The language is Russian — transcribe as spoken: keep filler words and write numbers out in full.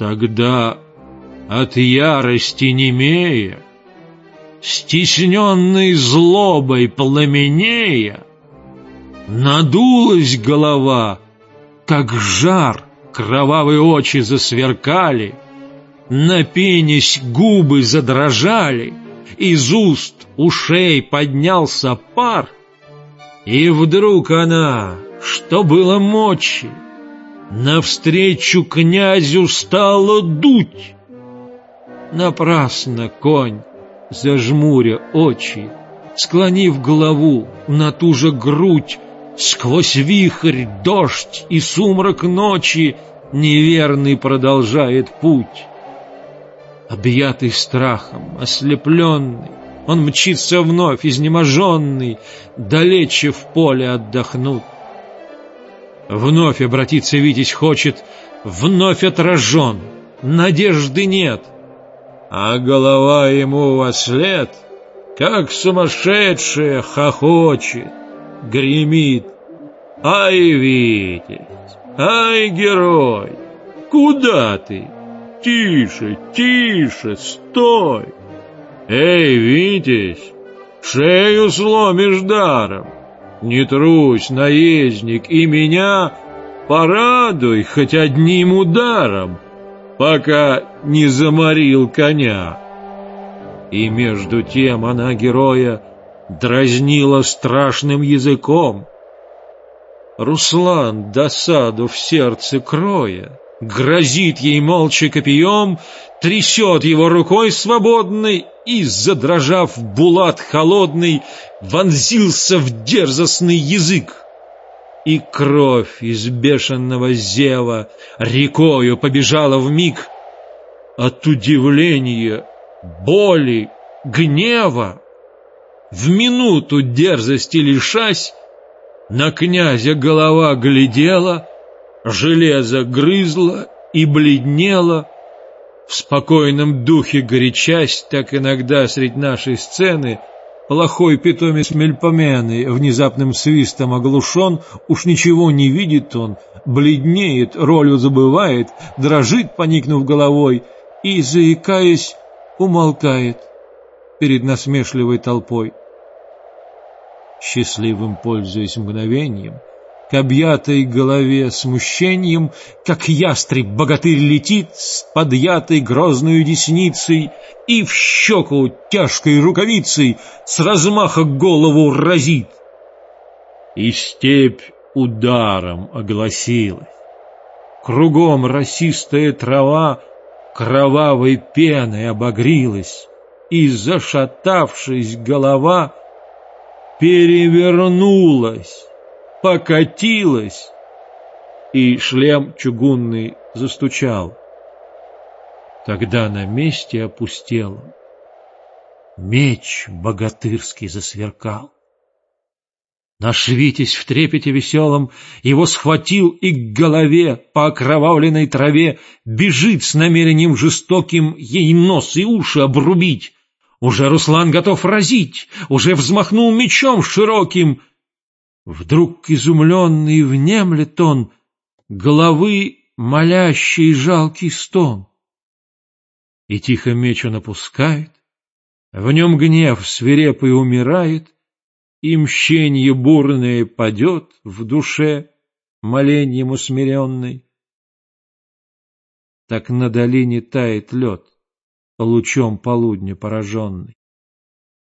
Тогда от ярости немея, стесненной злобой пламенея, надулась голова, как жар, кровавые очи засверкали, на пенись губы задрожали, из уст, ушей поднялся пар, и вдруг она, что было мочи, навстречу князю стала дуть. Напрасно конь, зажмуря очи, склонив голову на ту же грудь, сквозь вихрь, дождь и сумрак ночи неверный продолжает путь. Объятый страхом, ослепленный, он мчится вновь, изнеможенный, далече в поле отдохнуть. Вновь обратиться Витязь хочет, вновь отражен, надежды нет, а голова ему вослед, как сумасшедшая, хохочет, гремит: «Ай, Витязь! Ай, герой! Куда ты? Тише, тише, стой! Эй, Витязь, шею сломишь даром! Не трусь, наездник, и меня порадуй хоть одним ударом, пока не заморил коня». И между тем она героя дразнила страшным языком. Руслан, досаду в сердце кроя, грозит ей молча копьем, трясет его рукой свободной и, задрожав булат холодный, вонзился в дерзостный язык. И кровь из бешеного зева рекою побежала вмиг. От удивления, боли, гнева, в минуту дерзости лишась, на князя голова глядела, железо грызло и бледнело. В спокойном духе горячась, так иногда средь нашей сцены плохой питомец Мельпомены внезапным свистом оглушен, уж ничего не видит он, бледнеет, ролью забывает, дрожит, поникнув головой, и, заикаясь, умолкает перед насмешливой толпой. Счастливым пользуясь мгновением, к объятой голове смущением, как ястреб-богатырь летит с подъятой грозною десницей и в щеку тяжкой рукавицей с размаха голову разит. И степь ударом огласилась. Кругом росистая трава кровавой пеной обогрилась, и, зашатавшись, голова перевернулась, покатилась, и шлем чугунный застучал. Тогда на месте опустелом меч богатырский засверкал. Наш Витязь в трепете веселом его схватил и к голове по окровавленной траве бежит с намерением жестоким ей нос и уши обрубить. Уже Руслан готов разить, уже взмахнул мечом широким. Вдруг изумленный внемлет он головы молящий жалкий стон. И тихо меч он опускает, в нем гнев свирепый умирает, и мщенье бурное падет в душе моленьем усмиренной. Так на долине тает лед, лучом полудня пораженный.